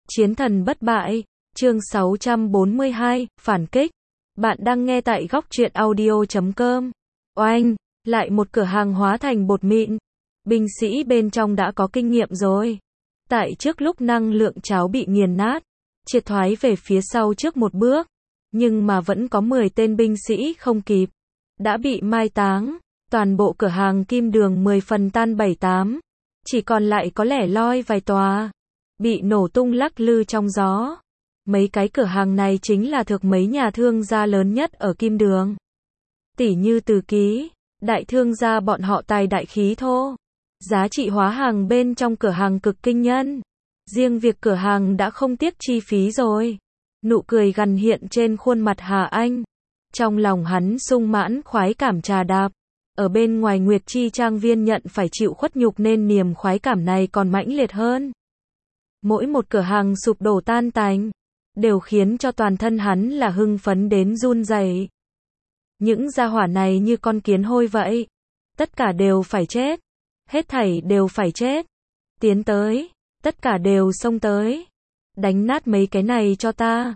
Chiến thần bất bại, chương 642, phản kích. Bạn đang nghe tại góc truyện audio.com. Oanh, lại một cửa hàng hóa thành bột mịn. Binh sĩ bên trong đã có kinh nghiệm rồi. Tại trước lúc năng lượng cháo bị nghiền nát, triệt thoái về phía sau trước một bước. Nhưng mà vẫn có 10 tên binh sĩ không kịp. Đã bị mai táng. Toàn bộ cửa hàng kim đường 10 phần tan 7-8. Chỉ còn lại có lẻ loi vài tòa. Bị nổ tung lắc lư trong gió. Mấy cái cửa hàng này chính là thuộc mấy nhà thương gia lớn nhất ở kim đường. Tỷ như Từ Ký, đại thương gia bọn họ tài đại khí thô. Giá trị hóa hàng bên trong cửa hàng cực kinh nhân. Riêng việc cửa hàng đã không tiếc chi phí rồi. Nụ cười gằn hiện trên khuôn mặt Hà Anh. Trong lòng hắn sung mãn khoái cảm trà đạp. Ở bên ngoài Nguyệt Chi Trang Viên nhận phải chịu khuất nhục nên niềm khoái cảm này còn mãnh liệt hơn. Mỗi một cửa hàng sụp đổ tan tành, đều khiến cho toàn thân hắn là hưng phấn đến run rẩy. Những gia hỏa này như con kiến hôi vậy. Tất cả đều phải chết. Hết thảy đều phải chết. Tiến tới. Tất cả đều xông tới. Đánh nát mấy cái này cho ta.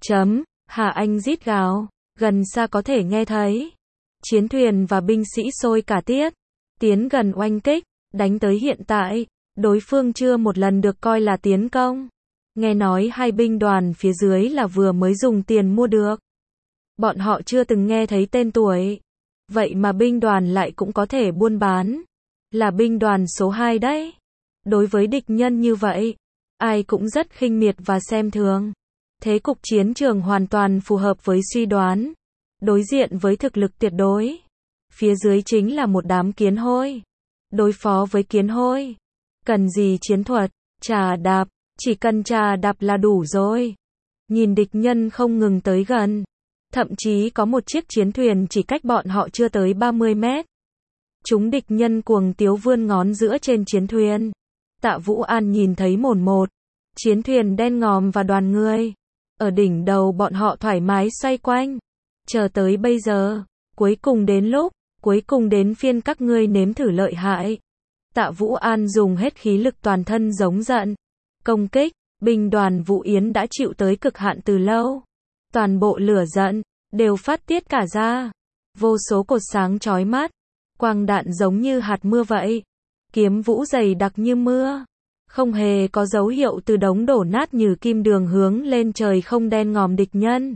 Hà Anh rít gào. Gần xa có thể nghe thấy. Chiến thuyền và binh sĩ sôi cả tiết. Tiến gần oanh kích. Đánh tới hiện tại. Đối phương chưa một lần được coi là tiến công. Nghe nói hai binh đoàn phía dưới là vừa mới dùng tiền mua được. Bọn họ chưa từng nghe thấy tên tuổi. Vậy mà binh đoàn lại cũng có thể buôn bán. Là binh đoàn số 2 đấy. Đối với địch nhân như vậy, ai cũng rất khinh miệt và xem thường. Thế cục chiến trường hoàn toàn phù hợp với suy đoán. Đối diện với thực lực tuyệt đối. Phía dưới chính là một đám kiến hôi. Đối phó với kiến hôi. Cần gì chiến thuật, trà đạp, chỉ cần trà đạp là đủ rồi. Nhìn địch nhân không ngừng tới gần. Thậm chí có một chiếc chiến thuyền chỉ cách bọn họ chưa tới 30 mét. Chúng địch nhân cuồng tiếu vươn ngón giữa trên chiến thuyền. Tạ Vũ An nhìn thấy mồn một. Chiến thuyền đen ngòm và đoàn người. Ở đỉnh đầu bọn họ thoải mái xoay quanh. Chờ tới bây giờ, cuối cùng đến lúc, cuối cùng đến phiên các ngươi nếm thử lợi hại. Tạ Vũ An dùng hết khí lực toàn thân giống giận. Công kích, binh đoàn Vũ Yến đã chịu tới cực hạn từ lâu. Toàn bộ lửa giận, đều phát tiết cả ra. Vô số cột sáng chói mắt. Quang đạn giống như hạt mưa vậy. Kiếm vũ dày đặc như mưa. Không hề có dấu hiệu từ đống đổ nát như kim đường hướng lên trời không đen ngòm địch nhân.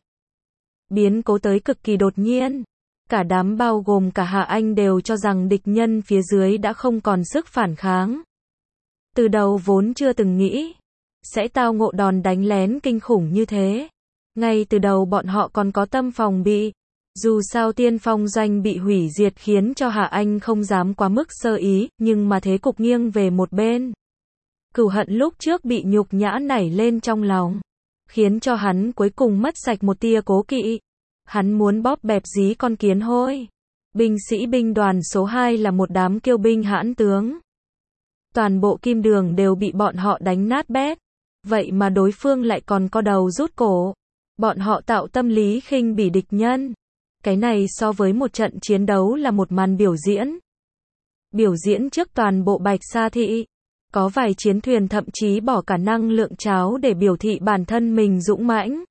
Biến cố tới cực kỳ đột nhiên. Cả đám bao gồm cả Hạ Anh đều cho rằng địch nhân phía dưới đã không còn sức phản kháng. Từ đầu vốn chưa từng nghĩ sẽ tao ngộ đòn đánh lén kinh khủng như thế. Ngay từ đầu bọn họ còn có tâm phòng bị. Dù sao tiên phong doanh bị hủy diệt khiến cho Hạ Anh không dám quá mức sơ ý, nhưng mà thế cục nghiêng về một bên. Cừu hận lúc trước bị nhục nhã nảy lên trong lòng. Khiến cho hắn cuối cùng mất sạch một tia cố kỵ. Hắn muốn bóp bẹp dí con kiến hôi. Binh sĩ binh đoàn số 2 là một đám kiêu binh hãn tướng. Toàn bộ kim đường đều bị bọn họ đánh nát bét. Vậy mà đối phương lại còn co đầu rút cổ. Bọn họ tạo tâm lý khinh bỉ địch nhân. Cái này so với một trận chiến đấu là một màn biểu diễn. Biểu diễn trước toàn bộ Bạch Sa Thị. Có vài chiến thuyền thậm chí bỏ cả năng lượng cháo để biểu thị bản thân mình dũng mãnh.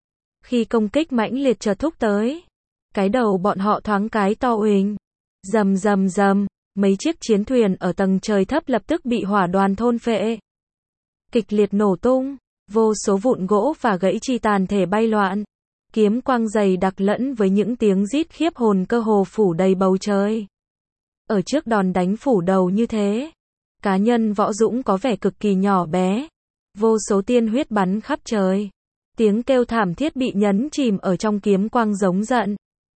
Khi công kích mãnh liệt chợt thúc tới, cái đầu bọn họ thoáng cái to uỳnh. Rầm rầm rầm, mấy chiếc chiến thuyền ở tầng trời thấp lập tức bị hỏa đoàn thôn phệ. Kịch liệt nổ tung, vô số vụn gỗ và gãy chi tàn thể bay loạn. Kiếm quang dày đặc lẫn với những tiếng rít khiếp hồn cơ hồ phủ đầy bầu trời. Ở trước đòn đánh phủ đầu như thế, cá nhân võ dũng có vẻ cực kỳ nhỏ bé. Vô số tiên huyết bắn khắp trời. Tiếng kêu thảm thiết bị nhấn chìm ở trong kiếm quang giống giận.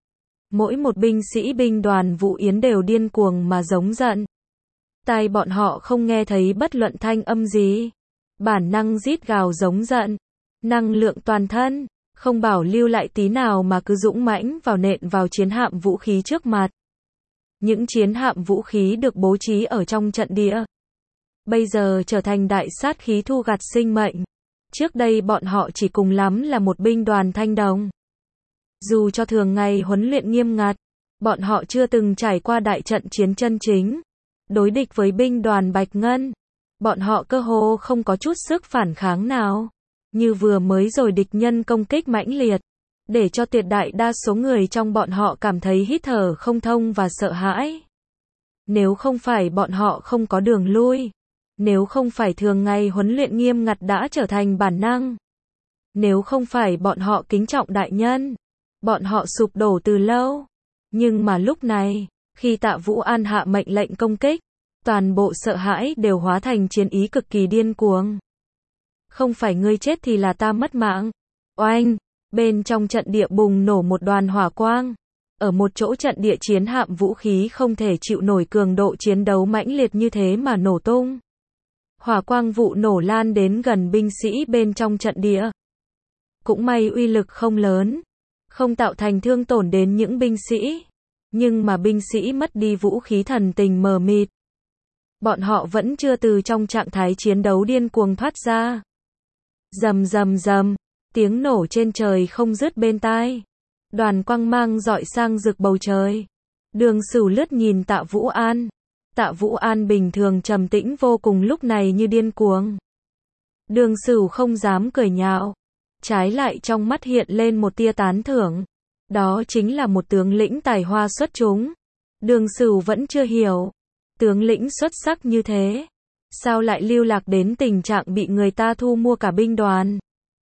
Mỗi một binh sĩ binh đoàn Vũ Yến đều điên cuồng mà giống giận. Tai bọn họ không nghe thấy bất luận thanh âm gì. Bản năng rít gào giống giận. Năng lượng toàn thân. Không bảo lưu lại tí nào mà cứ dũng mãnh vào nện vào chiến hạm vũ khí trước mặt. Những chiến hạm vũ khí được bố trí ở trong trận địa. Bây giờ trở thành đại sát khí thu gặt sinh mệnh. Trước đây bọn họ chỉ cùng lắm là một binh đoàn thanh đồng. Dù cho thường ngày huấn luyện nghiêm ngặt, bọn họ chưa từng trải qua đại trận chiến chân chính. Đối địch với binh đoàn Bạch Ngân. Bọn họ cơ hồ không có chút sức phản kháng nào. Như vừa mới rồi địch nhân công kích mãnh liệt, để cho tuyệt đại đa số người trong bọn họ cảm thấy hít thở không thông và sợ hãi. Nếu không phải bọn họ không có đường lui, nếu không phải thường ngày huấn luyện nghiêm ngặt đã trở thành bản năng, nếu không phải bọn họ kính trọng đại nhân, bọn họ sụp đổ từ lâu. Nhưng mà lúc này, khi Tạ Vũ An hạ mệnh lệnh công kích, toàn bộ sợ hãi đều hóa thành chiến ý cực kỳ điên cuồng. Không phải ngươi chết thì là ta mất mạng. Oanh, bên trong trận địa bùng nổ một đoàn hỏa quang. Ở một chỗ trận địa chiến hạm vũ khí không thể chịu nổi cường độ chiến đấu mãnh liệt như thế mà nổ tung. Hỏa quang vụ nổ lan đến gần binh sĩ bên trong trận địa. Cũng may uy lực không lớn, không tạo thành thương tổn đến những binh sĩ. Nhưng mà binh sĩ mất đi vũ khí thần tình mờ mịt. Bọn họ vẫn chưa từ trong trạng thái chiến đấu điên cuồng thoát ra. Rầm rầm rầm, tiếng nổ trên trời không dứt bên tai. Đoàn quang mang rọi sang rực bầu trời. Đường Sửu lướt nhìn Tạ Vũ An. Tạ Vũ An bình thường trầm tĩnh vô cùng lúc này như điên cuồng. Đường Sửu không dám cười nhạo, trái lại trong mắt hiện lên một tia tán thưởng. Đó chính là một tướng lĩnh tài hoa xuất chúng. Đường Sửu vẫn chưa hiểu, tướng lĩnh xuất sắc như thế, sao lại lưu lạc đến tình trạng bị người ta thu mua cả binh đoàn.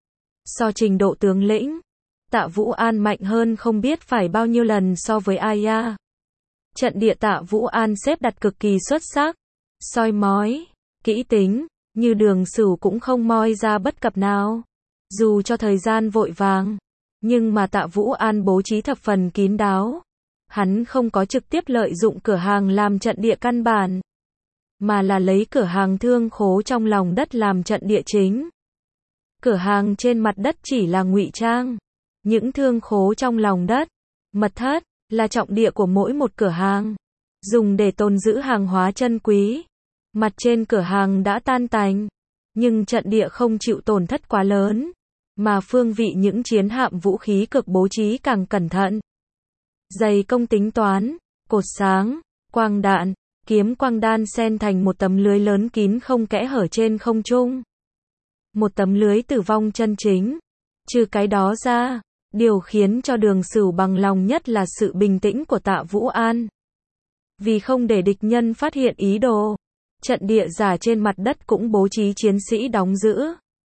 So trình độ tướng lĩnh, Tạ Vũ An mạnh hơn không biết phải bao nhiêu lần so với Aya. Trận địa Tạ Vũ An xếp đặt cực kỳ xuất sắc, soi mói, kỹ tính, như Đường Sửu cũng không moi ra bất cập nào. Dù cho thời gian vội vàng, nhưng mà Tạ Vũ An bố trí thập phần kín đáo. Hắn không có trực tiếp lợi dụng cửa hàng làm trận địa căn bản, mà là lấy cửa hàng thương khố trong lòng đất làm trận địa chính. Cửa hàng trên mặt đất chỉ là ngụy trang. Những thương khố trong lòng đất, mật thất, là trọng địa của mỗi một cửa hàng, dùng để tồn giữ hàng hóa chân quý. Mặt trên cửa hàng đã tan tành, nhưng trận địa không chịu tổn thất quá lớn, mà phương vị những chiến hạm vũ khí cực bố trí càng cẩn thận. Dày công tính toán, cột sáng, quang đạn, kiếm quang đan xen thành một tấm lưới lớn kín không kẽ hở trên không trung. Một tấm lưới tử vong chân chính. Trừ cái đó ra, điều khiến cho Đường Sửu bằng lòng nhất là sự bình tĩnh của Tạ Vũ An. Vì không để địch nhân phát hiện ý đồ, trận địa giả trên mặt đất cũng bố trí chiến sĩ đóng giữ.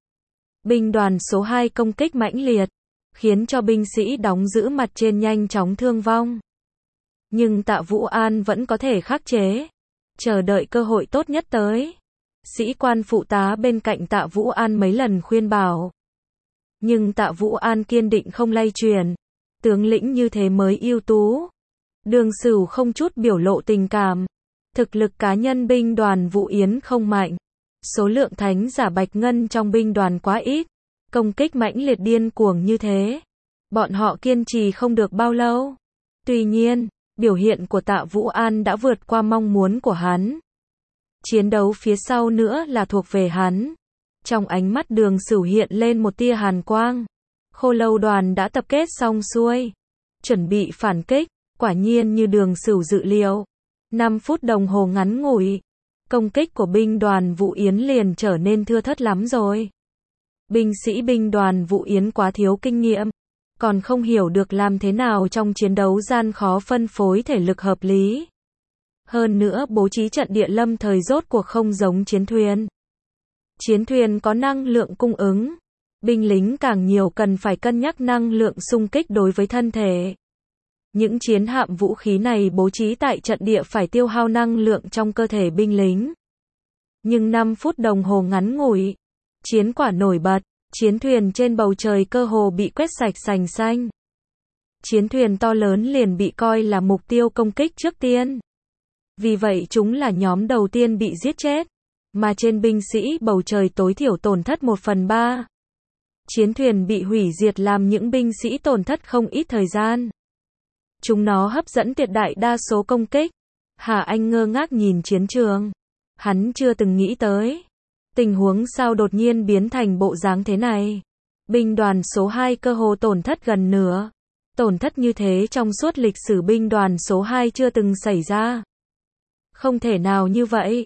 Binh đoàn số 2 công kích mãnh liệt, khiến cho binh sĩ đóng giữ mặt trên nhanh chóng thương vong. Nhưng Tạ Vũ An vẫn có thể khắc chế, chờ đợi cơ hội tốt nhất tới. Sĩ quan phụ tá bên cạnh Tạ Vũ An mấy lần khuyên bảo. Nhưng Tạ Vũ An kiên định không lay chuyển. Tướng lĩnh như thế mới ưu tú. Đường Sửu không chút biểu lộ tình cảm. Thực lực cá nhân binh đoàn Vũ Yến không mạnh. Số lượng thánh giả bạch ngân trong binh đoàn quá ít. Công kích mãnh liệt điên cuồng như thế, bọn họ kiên trì không được bao lâu. Tuy nhiên, biểu hiện của Tạ Vũ An đã vượt qua mong muốn của hắn. Chiến đấu phía sau nữa là thuộc về hắn. Trong ánh mắt Đường Sửu hiện lên một tia hàn quang. Khô Lâu đoàn đã tập kết xong xuôi, chuẩn bị phản kích. Quả nhiên như Đường Sửu dự liệu, 5 phút đồng hồ ngắn ngủi, công kích của binh đoàn Vũ Yến liền trở nên thưa thớt lắm rồi. Binh sĩ binh đoàn Vũ Yến quá thiếu kinh nghiệm, còn không hiểu được làm thế nào trong chiến đấu gian khó phân phối thể lực hợp lý. Hơn nữa bố trí trận địa lâm thời rốt cuộc không giống chiến thuyền. Chiến thuyền có năng lượng cung ứng, binh lính càng nhiều cần phải cân nhắc năng lượng xung kích đối với thân thể. Những chiến hạm vũ khí này bố trí tại trận địa phải tiêu hao năng lượng trong cơ thể binh lính. Nhưng 5 phút đồng hồ ngắn ngủi, chiến quả nổi bật, chiến thuyền trên bầu trời cơ hồ bị quét sạch sành xanh. Chiến thuyền to lớn liền bị coi là mục tiêu công kích trước tiên. Vì vậy chúng là nhóm đầu tiên bị giết chết, mà trên binh sĩ bầu trời tối thiểu tổn thất 1/3. Chiến thuyền bị hủy diệt làm những binh sĩ tổn thất không ít thời gian. Chúng nó hấp dẫn tuyệt đại đa số công kích. Hà Anh ngơ ngác nhìn chiến trường. Hắn chưa từng nghĩ tới tình huống sao đột nhiên biến thành bộ dáng thế này. Binh đoàn số 2 cơ hồ tổn thất gần nửa. Tổn thất như thế trong suốt lịch sử binh đoàn số 2 chưa từng xảy ra. Không thể nào như vậy.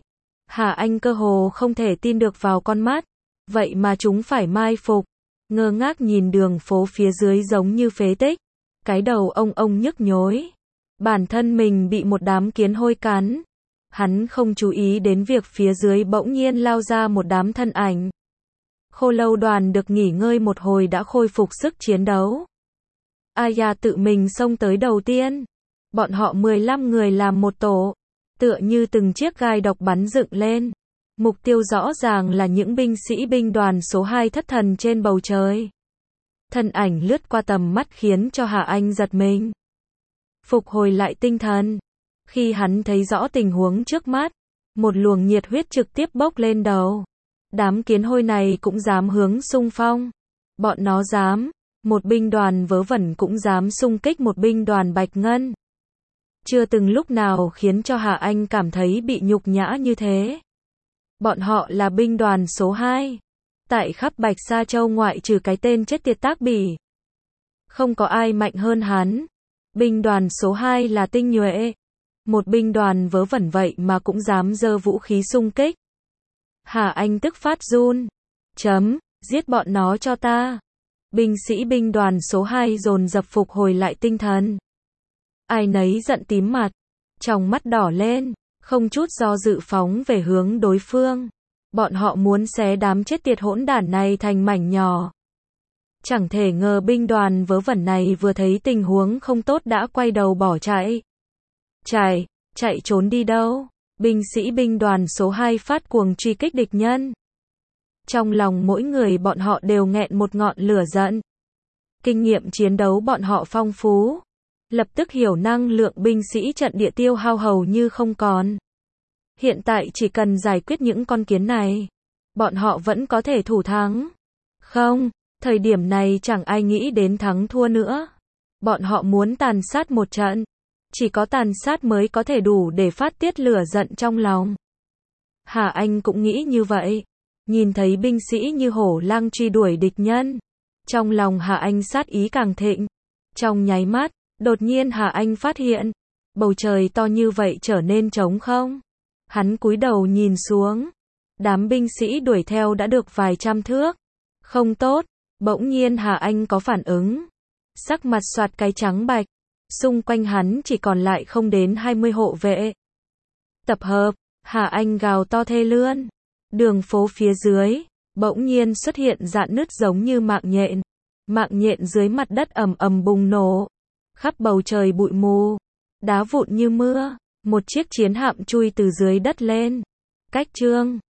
Hà Anh cơ hồ không thể tin được vào con mắt. Vậy mà chúng phải mai phục. Ngơ ngác nhìn đường phố phía dưới giống như phế tích. Cái đầu ông nhức nhối. Bản thân mình bị một đám kiến hôi cắn. Hắn không chú ý đến việc phía dưới bỗng nhiên lao ra một đám thân ảnh. Khô lâu đoàn được nghỉ ngơi một hồi đã khôi phục sức chiến đấu. Aya tự mình xông tới đầu tiên. Bọn họ 15 người làm một tổ. Tựa như từng chiếc gai độc bắn dựng lên. Mục tiêu rõ ràng là những binh sĩ binh đoàn số 2 thất thần trên bầu trời. Thân ảnh lướt qua tầm mắt khiến cho Hà Anh giật mình. Phục hồi lại tinh thần. Khi hắn thấy rõ tình huống trước mắt, một luồng nhiệt huyết trực tiếp bốc lên đầu. Đám kiến hôi này cũng dám hướng xung phong. Bọn nó dám. Một binh đoàn vớ vẩn cũng dám xung kích một binh đoàn bạch ngân. Chưa từng lúc nào khiến cho Hà Anh cảm thấy bị nhục nhã như thế. Bọn họ là binh đoàn số 2. Tại khắp Bạch Sa Châu ngoại trừ cái tên chết tiệt Tác Bỉ. Không có ai mạnh hơn hắn. Binh đoàn số 2 là tinh nhuệ. Một binh đoàn vớ vẩn vậy mà cũng dám giơ vũ khí xung kích. Hà Anh tức phát run. Giết bọn nó cho ta. Binh sĩ binh đoàn số 2 dồn dập phục hồi lại tinh thần. Ai nấy giận tím mặt. Trong mắt đỏ lên. Không chút do dự phóng về hướng đối phương. Bọn họ muốn xé đám chết tiệt hỗn đản này thành mảnh nhỏ. Chẳng thể ngờ binh đoàn vớ vẩn này vừa thấy tình huống không tốt đã quay đầu bỏ chạy. Chạy trốn đi đâu? Binh sĩ binh đoàn số 2 phát cuồng truy kích địch nhân. Trong lòng mỗi người bọn họ đều nghẹn một ngọn lửa giận. Kinh nghiệm chiến đấu bọn họ phong phú. Lập tức hiểu năng lượng binh sĩ trận địa tiêu hao hầu như không còn. Hiện tại chỉ cần giải quyết những con kiến này, bọn họ vẫn có thể thủ thắng. Không, thời điểm này chẳng ai nghĩ đến thắng thua nữa. Bọn họ muốn tàn sát một trận. Chỉ có tàn sát mới có thể đủ để phát tiết lửa giận trong lòng. Hà Anh cũng nghĩ như vậy. Nhìn thấy binh sĩ như hổ lang truy đuổi địch nhân. Trong lòng Hà Anh sát ý càng thịnh. Trong nháy mắt, đột nhiên Hà Anh phát hiện. Bầu trời to như vậy trở nên trống không. Hắn cúi đầu nhìn xuống. Đám binh sĩ đuổi theo đã được vài trăm thước. Không tốt. Bỗng nhiên Hà Anh có phản ứng. Sắc mặt xoạt cái trắng bạch. Xung quanh hắn chỉ còn lại không đến 20 hộ vệ. Tập hợp. Hà Anh gào to thê lươn. Đường phố phía dưới bỗng nhiên xuất hiện rạn nứt giống như mạng nhện. Mạng nhện dưới mặt đất ầm ầm bùng nổ. Khắp bầu trời bụi mù. Đá vụn như mưa. Một chiếc chiến hạm chui từ dưới đất lên. Cách chương